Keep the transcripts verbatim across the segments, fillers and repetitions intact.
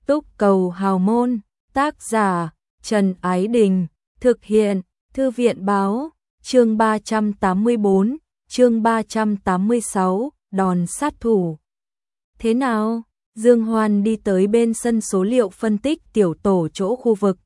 Túc cầu hào môn, tác giả Trần Ái Đình, thực hiện Thư viện Báo, chương ba trăm tám mươi bốn, chương ba trăm tám mươi sáu, đòn sát thủ. Thế nào? Dương Hoan đi tới bên sân số liệu phân tích tiểu tổ chỗ khu vực.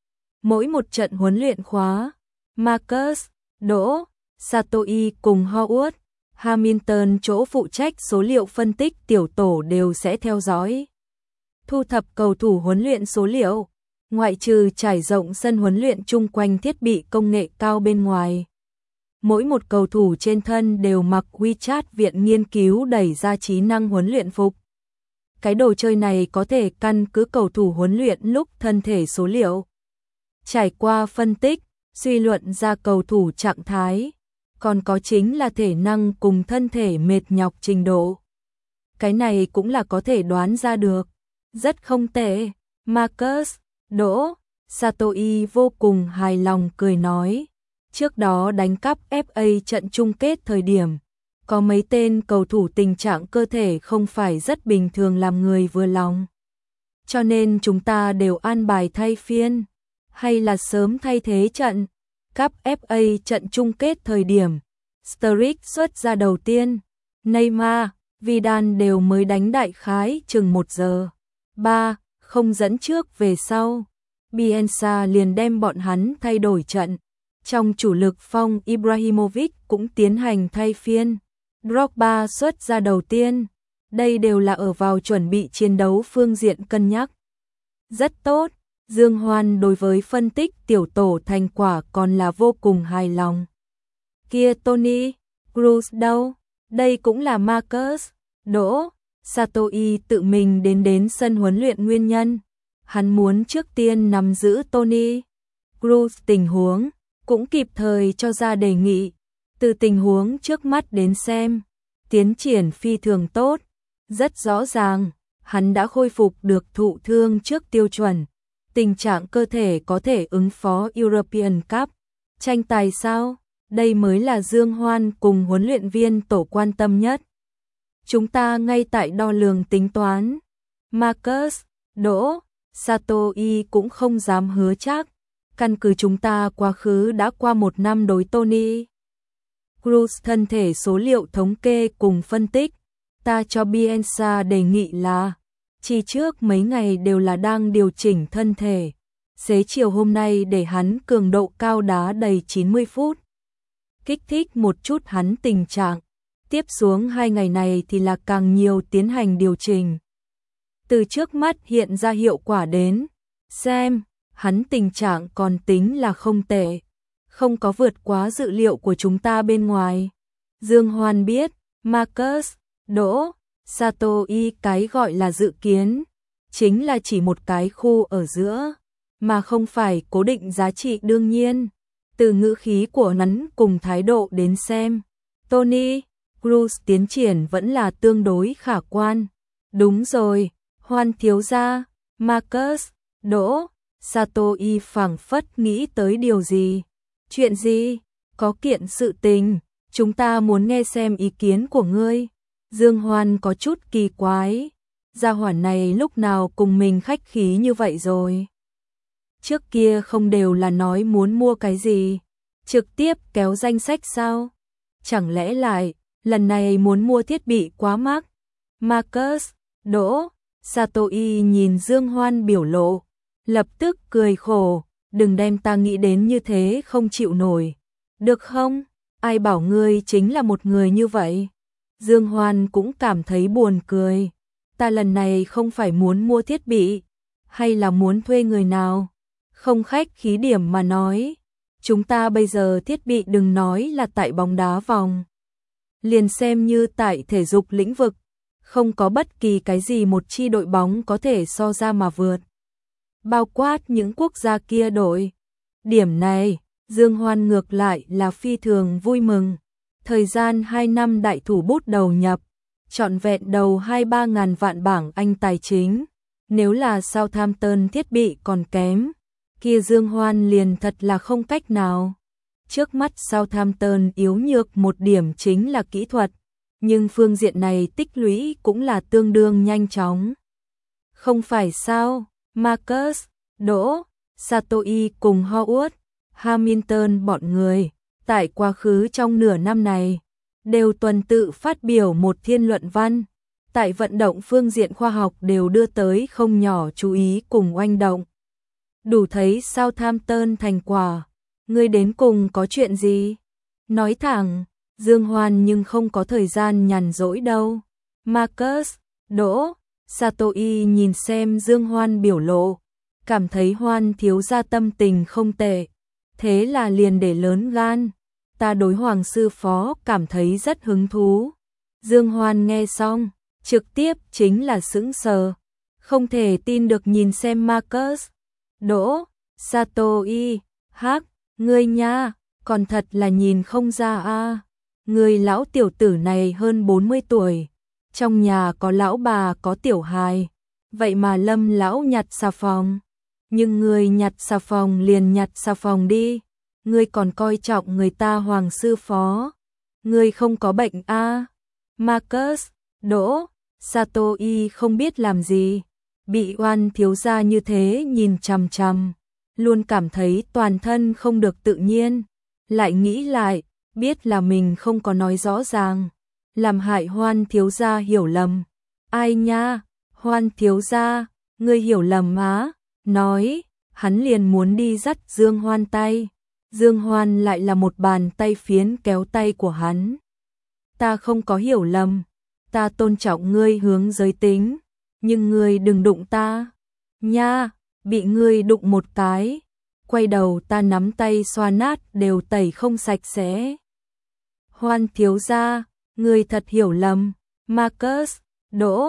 Mỗi một trận huấn luyện khóa, Marcus, Đỗ, Satoi cùng Howard, Hamilton chỗ phụ trách số liệu phân tích tiểu tổ đều sẽ theo dõi. Thu thập cầu thủ huấn luyện số liệu, ngoại trừ trải rộng sân huấn luyện chung quanh thiết bị công nghệ cao bên ngoài. Mỗi một cầu thủ trên thân đều mặc WeChat viện nghiên cứu đẩy ra trí năng huấn luyện phục. Cái đồ chơi này có thể căn cứ cầu thủ huấn luyện lúc thân thể số liệu. Trải qua phân tích, suy luận ra cầu thủ trạng thái, còn có chính là thể năng cùng thân thể mệt nhọc trình độ. Cái này cũng là có thể đoán ra được. Rất không tệ, Marcus, Đỗ, Satoi vô cùng hài lòng cười nói. Trước đó đánh cắp ép a trận chung kết thời điểm, có mấy tên cầu thủ tình trạng cơ thể không phải rất bình thường làm người vừa lòng. Cho nên chúng ta đều an bài thay phiên, hay là sớm thay thế trận. Cắp ép a trận chung kết thời điểm, Sturridge xuất ra đầu tiên, Neymar, Vidal đều mới đánh đại khái chừng một giờ. Ba, không dẫn trước về sau. Bielsa liền đem bọn hắn thay đổi trận. Trong chủ lực Phong Ibrahimovic cũng tiến hành thay phiên. Drogba xuất ra đầu tiên. Đây đều là ở vào chuẩn bị chiến đấu phương diện cân nhắc. Rất tốt, Dương Hoan đối với phân tích tiểu tổ thành quả còn là vô cùng hài lòng. Kia Tony, Cruz đâu? Đây cũng là Marcus, Đỗ, Satoi tự mình đến đến sân huấn luyện nguyên nhân. Hắn muốn trước tiên nắm giữ Tony, Cruz tình huống, cũng kịp thời cho ra đề nghị. Từ tình huống trước mắt đến xem, tiến triển phi thường tốt. Rất rõ ràng, hắn đã khôi phục được thụ thương trước tiêu chuẩn. Tình trạng cơ thể có thể ứng phó European Cup. Tranh tài sao? Đây mới là Dương Hoan cùng huấn luyện viên tổ quan tâm nhất. Chúng ta ngay tại đo lường tính toán. Marcus, Đỗ, Satoi cũng không dám hứa chắc. Căn cứ chúng ta quá khứ đã qua một năm đối Tony Cruz thân thể số liệu thống kê cùng phân tích. Ta cho Bielsa đề nghị là chỉ trước mấy ngày đều là đang điều chỉnh thân thể. Xế chiều hôm nay để hắn cường độ cao đá đầy chín mươi phút. Kích thích một chút hắn tình trạng. Tiếp xuống hai ngày này thì là càng nhiều tiến hành điều chỉnh. Từ trước mắt hiện ra hiệu quả đến. Xem, hắn tình trạng còn tính là không tệ. Không có vượt quá dự liệu của chúng ta bên ngoài. Dương Hoan biết, Marcus, Đỗ, Satoi cái gọi là dự kiến. Chính là chỉ một cái khu ở giữa, mà không phải cố định giá trị đương nhiên. Từ ngữ khí của hắn cùng thái độ đến xem, Tony Cruz tiến triển vẫn là tương đối khả quan. Đúng rồi, Hoan thiếu gia, Marcus, Đỗ, Satoi phảng phất nghĩ tới điều gì. Chuyện gì? Có kiện sự tình, chúng ta muốn nghe xem ý kiến của ngươi. Dương Hoan có chút kỳ quái. Gia hỏa này lúc nào cùng mình khách khí như vậy rồi? Trước kia không đều là nói muốn mua cái gì, trực tiếp kéo danh sách sao? Chẳng lẽ lại, lần này muốn mua thiết bị quá mắc? Marcus, Đỗ, Satoi nhìn Dương Hoan biểu lộ, lập tức cười khổ, đừng đem ta nghĩ đến như thế không chịu nổi. Được không? Ai bảo ngươi chính là một người như vậy? Dương Hoan cũng cảm thấy buồn cười. Ta lần này không phải muốn mua thiết bị, hay là muốn thuê người nào? Không khách khí điểm mà nói. Chúng ta bây giờ thiết bị đừng nói là tại bóng đá vòng. Liền xem như tại thể dục lĩnh vực, không có bất kỳ cái gì một chi đội bóng có thể so ra mà vượt. Bao quát những quốc gia kia đội. Điểm này, Dương Hoan ngược lại là phi thường vui mừng. Thời gian hai năm đại thủ bút đầu nhập, trọn vẹn đầu hai ba ngàn vạn bảng Anh tài chính. Nếu là Southampton thiết bị còn kém, kia Dương Hoan liền thật là không cách nào. Trước mắt Southampton yếu nhược một điểm chính là kỹ thuật, nhưng phương diện này tích lũy cũng là tương đương nhanh chóng. Không phải sao, Marcus, Đỗ, Satoi cùng Howard, Hamilton bọn người, tại quá khứ trong nửa năm này, đều tuần tự phát biểu một thiên luận văn. Tại vận động phương diện khoa học đều đưa tới không nhỏ chú ý cùng oanh động. Đủ thấy Southampton thành quả. Ngươi đến cùng có chuyện gì? Nói thẳng, Dương Hoan nhưng không có thời gian nhàn rỗi đâu. Marcus, Đỗ, Satoi nhìn xem Dương Hoan biểu lộ, cảm thấy Hoan thiếu gia tâm tình không tệ. Thế là liền để lớn gan. Ta đối Hoàng sư phó cảm thấy rất hứng thú. Dương Hoan nghe xong, trực tiếp chính là sững sờ. Không thể tin được nhìn xem Marcus, Đỗ, Satoi, hắc, ngươi nha, còn thật là nhìn không ra a. À. Người lão tiểu tử này hơn bốn mươi tuổi, trong nhà có lão bà có tiểu hài, vậy mà Lâm lão nhặt xà phòng. Nhưng người nhặt xà phòng liền nhặt xà phòng đi, ngươi còn coi trọng người ta Hoàng sư phó. Ngươi không có bệnh a. À. Marcus, Đỗ, Satoi không biết làm gì, bị Oan thiếu gia như thế nhìn chằm chằm, luôn cảm thấy toàn thân không được tự nhiên, lại nghĩ lại, biết là mình không có nói rõ ràng, làm hại Hoan thiếu gia hiểu lầm. Ai nha, Hoan thiếu gia, ngươi hiểu lầm á? Nói, hắn liền muốn đi dắt Dương Hoan tay. Dương Hoan lại là một bàn tay phiến kéo tay của hắn. Ta không có hiểu lầm, ta tôn trọng ngươi hướng giới tính, nhưng ngươi đừng đụng ta. Nha, bị ngươi đụng một cái, quay đầu ta nắm tay xoa nát đều tẩy không sạch sẽ. Hoan thiếu gia, ngươi thật hiểu lầm. Marcus, Đỗ,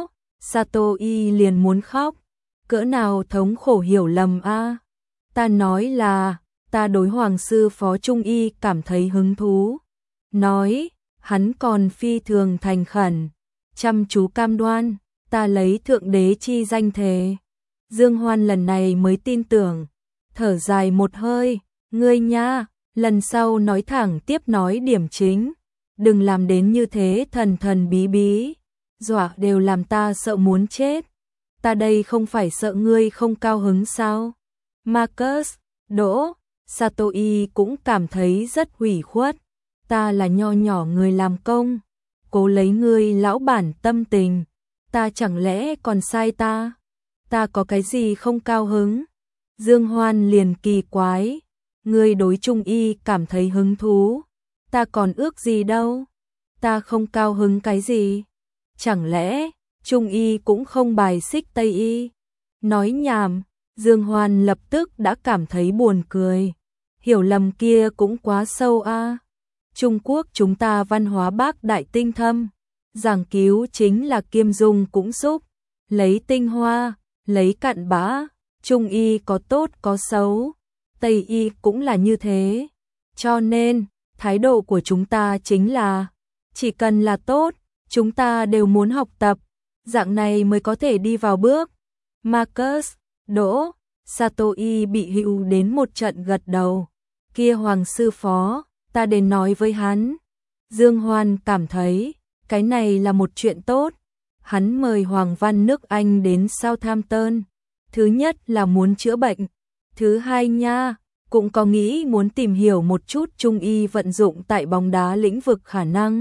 Satoi liền muốn khóc. Cỡ nào thống khổ hiểu lầm a? À? Ta nói là, ta đối Hoàng sư phó trung y cảm thấy hứng thú. Nói, hắn còn phi thường thành khẩn, chăm chú cam đoan, ta lấy thượng đế chi danh thề. Dương Hoan lần này mới tin tưởng, thở dài một hơi, ngươi nha, lần sau nói thẳng tiếp nói điểm chính, đừng làm đến như thế thần thần bí bí, dọa đều làm ta sợ muốn chết. Ta đây không phải sợ ngươi không cao hứng sao? Marcus, Đỗ, Satoi cũng cảm thấy rất hủy khuất. Ta là nho nhỏ người làm công, cố lấy ngươi lão bản tâm tình, ta chẳng lẽ còn sai ta? Ta có cái gì không cao hứng? Dương Hoan liền kỳ quái, ngươi đối trung y cảm thấy hứng thú, ta còn ước gì đâu? Ta không cao hứng cái gì? Chẳng lẽ trung y cũng không bài xích tây y? Nói nhảm, Dương Hoan lập tức đã cảm thấy buồn cười. Hiểu lầm kia cũng quá sâu a. À. Trung Quốc chúng ta văn hóa bác đại tinh thâm, giảng cứu chính là kiêm dung cũng giúp, lấy tinh hoa, lấy cặn bã, trung y có tốt có xấu, tây y cũng là như thế. Cho nên, thái độ của chúng ta chính là, chỉ cần là tốt, chúng ta đều muốn học tập, dạng này mới có thể đi vào bước. Marcus, Đỗ, Satoi bị hữu đến một trận gật đầu. Kia Hoàng sư phó, ta đến nói với hắn. Dương Hoan cảm thấy, cái này là một chuyện tốt. Hắn mời Hoàng văn nước Anh đến Southampton. Thứ nhất là muốn chữa bệnh. Thứ hai nha, cũng có nghĩ muốn tìm hiểu một chút trung y vận dụng tại bóng đá lĩnh vực khả năng.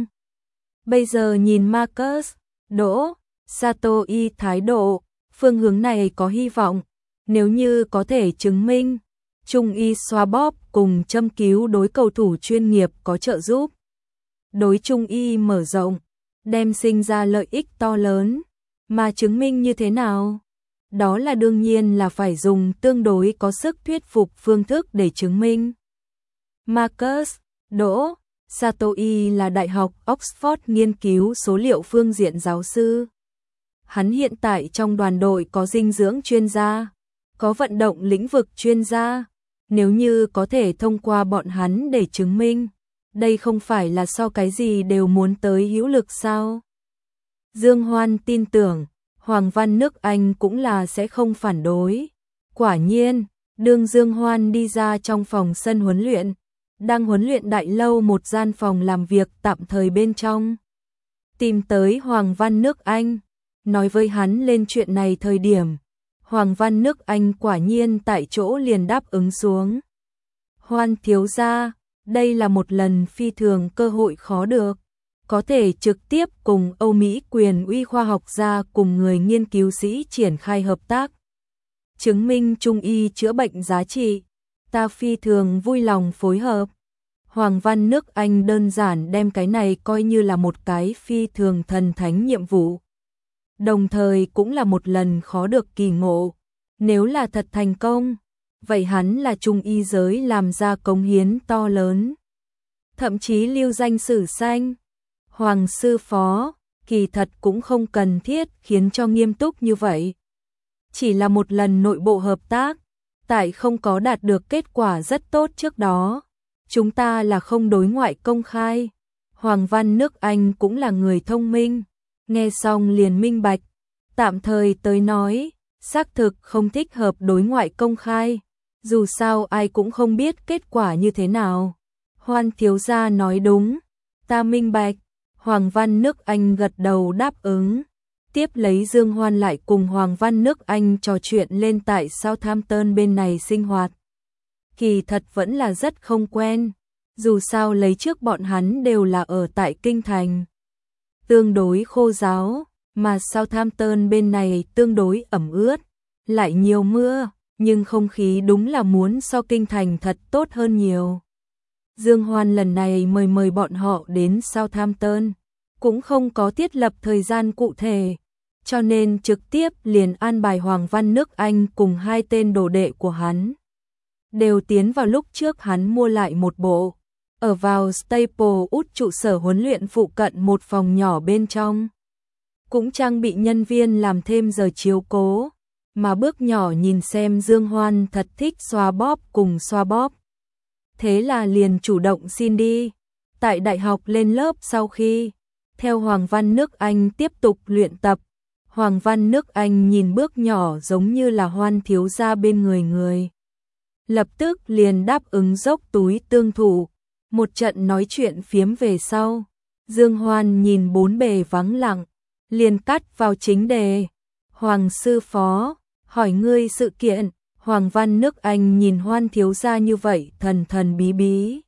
Bây giờ nhìn Marcus, Đỗ, Satoi thái độ, phương hướng này có hy vọng. Nếu như có thể chứng minh, trung y xoa bóp cùng châm cứu đối cầu thủ chuyên nghiệp có trợ giúp. Đối trung y mở rộng, đem sinh ra lợi ích to lớn. Mà chứng minh như thế nào? Đó là đương nhiên là phải dùng tương đối có sức thuyết phục phương thức để chứng minh. Marcus, Đỗ, Satoi là Đại học Oxford nghiên cứu số liệu phương diện giáo sư. Hắn hiện tại trong đoàn đội có dinh dưỡng chuyên gia, có vận động lĩnh vực chuyên gia. Nếu như có thể thông qua bọn hắn để chứng minh, đây không phải là so cái gì đều muốn tới hữu lực sao? Dương Hoan tin tưởng, Hoàng văn nước Anh cũng là sẽ không phản đối. Quả nhiên, đương Dương Hoan đi ra trong phòng sân huấn luyện, đang huấn luyện đại lâu một gian phòng làm việc tạm thời bên trong. Tìm tới Hoàng văn nước Anh, nói với hắn lên chuyện này thời điểm, Hoàng Văn nước Anh quả nhiên tại chỗ liền đáp ứng xuống. Hoan thiếu gia, đây là một lần phi thường cơ hội khó được, có thể trực tiếp cùng Âu Mỹ quyền uy khoa học gia cùng người nghiên cứu sĩ triển khai hợp tác. Chứng minh trung y chữa bệnh giá trị, ta phi thường vui lòng phối hợp. Hoàng Văn nước Anh đơn giản đem cái này coi như là một cái phi thường thần thánh nhiệm vụ. Đồng thời cũng là một lần khó được kỳ ngộ. Nếu là thật thành công, vậy hắn là trung y giới làm ra cống hiến to lớn. Thậm chí lưu danh sử xanh. Hoàng sư phó, kỳ thật cũng không cần thiết khiến cho nghiêm túc như vậy. Chỉ là một lần nội bộ hợp tác, tại không có đạt được kết quả rất tốt trước đó. Chúng ta là không đối ngoại công khai. Hoàng Văn nước Anh cũng là người thông minh. Nghe xong liền minh bạch. Tạm thời tới nói, xác thực không thích hợp đối ngoại công khai. Dù sao ai cũng không biết kết quả như thế nào. Hoan thiếu gia nói đúng. Ta minh bạch. Hoàng Văn nước Anh gật đầu đáp ứng. Tiếp lấy Dương Hoan lại cùng Hoàng Văn nước Anh trò chuyện lên tại Southampton bên này sinh hoạt. Kỳ thật vẫn là rất không quen. Dù sao lấy trước bọn hắn đều là ở tại kinh thành. Tương đối khô ráo, mà Southampton bên này tương đối ẩm ướt. Lại nhiều mưa, nhưng không khí đúng là muốn so kinh thành thật tốt hơn nhiều. Dương Hoan lần này mời mời bọn họ đến Southampton, cũng không có thiết lập thời gian cụ thể, cho nên trực tiếp liền an bài Hoàng Văn nước Anh cùng hai tên đồ đệ của hắn. Đều tiến vào lúc trước hắn mua lại một bộ, ở vào Staplewood trụ sở huấn luyện phụ cận một phòng nhỏ bên trong. Cũng trang bị nhân viên làm thêm giờ chiếu cố, mà bước nhỏ nhìn xem Dương Hoan thật thích xoa bóp cùng xoa bóp. Thế là liền chủ động xin đi. Tại đại học lên lớp sau khi, theo Hoàng Văn nước Anh tiếp tục luyện tập, Hoàng Văn nước Anh nhìn bước nhỏ giống như là Hoan thiếu gia bên người người. Lập tức liền đáp ứng dốc túi tương thủ, một trận nói chuyện phiếm về sau. Dương Hoan nhìn bốn bề vắng lặng, liền cắt vào chính đề. Hoàng sư phó, hỏi ngươi sự kiện. Hoàng Văn nước Anh nhìn Hoan thiếu gia như vậy thần thần bí bí.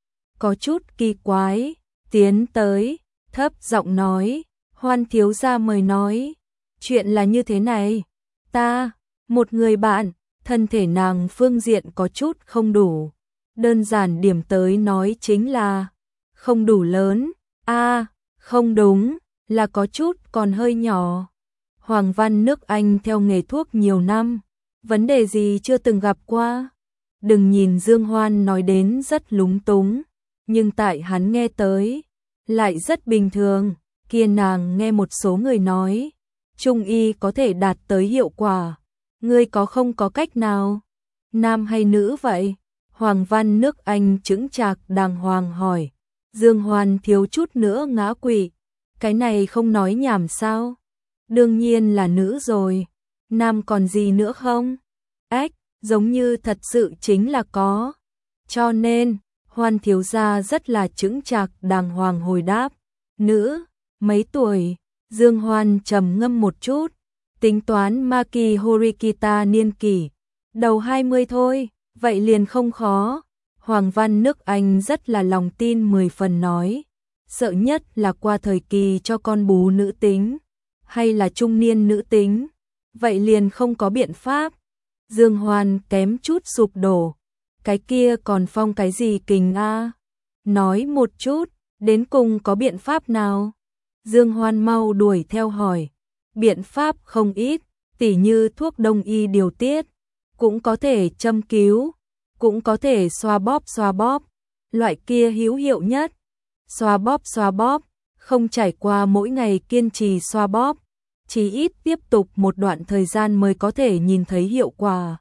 Có chút kỳ quái, tiến tới, thấp giọng nói, Hoan thiếu gia mời nói. Chuyện là như thế này, ta, một người bạn, thân thể nàng phương diện có chút không đủ. Đơn giản điểm tới nói chính là, không đủ lớn, a à, không đúng, là có chút còn hơi nhỏ. Hoàng Văn nước Anh theo nghề thuốc nhiều năm. Vấn đề gì chưa từng gặp qua? Đừng nhìn Dương Hoan nói đến rất lúng túng, nhưng tại hắn nghe tới, lại rất bình thường. Kia nàng nghe một số người nói, trung y có thể đạt tới hiệu quả. Ngươi có không có cách nào? Nam hay nữ vậy? Hoàng Văn nước Anh chững chạc đàng hoàng hỏi. Dương Hoan thiếu chút nữa ngã quỵ. Cái này không nói nhảm sao? Đương nhiên là nữ rồi. Nam còn gì nữa không? Ách, giống như thật sự chính là có. Cho nên, Hoan thiếu gia rất là chững chạc đàng hoàng hồi đáp. Nữ, mấy tuổi? Dương Hoan trầm ngâm một chút. Tính toán Maki Horikita niên kỷ. Đầu hai mươi thôi, vậy liền không khó. Hoàng Văn nước Anh rất là lòng tin mười phần nói. Sợ nhất là qua thời kỳ cho con bú nữ tính. Hay là trung niên nữ tính. Vậy liền không có biện pháp. Dương Hoan kém chút sụp đổ. Cái kia còn phong cái gì kình a? Nói một chút, đến cùng có biện pháp nào? Dương Hoan mau đuổi theo hỏi. Biện pháp không ít, tỉ như thuốc đông y điều tiết, cũng có thể châm cứu, cũng có thể xoa bóp xoa bóp. Loại kia hữu hiệu nhất. Xoa bóp xoa bóp, không trải qua mỗi ngày kiên trì xoa bóp. Chỉ ít tiếp tục một đoạn thời gian mới có thể nhìn thấy hiệu quả.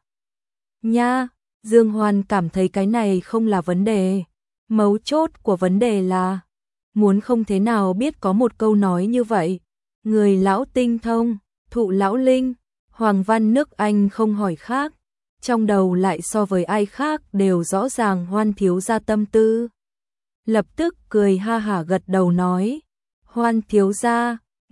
Nha, Dương Hoan cảm thấy cái này không là vấn đề. Mấu chốt của vấn đề là, muốn không thế nào biết có một câu nói như vậy. Người lão tinh thông, thụ lão linh. Hoàng Văn nước Anh không hỏi khác. Trong đầu lại so với ai khác đều rõ ràng Hoan thiếu gia tâm tư. Lập tức cười ha hả gật đầu nói. Hoan thiếu gia,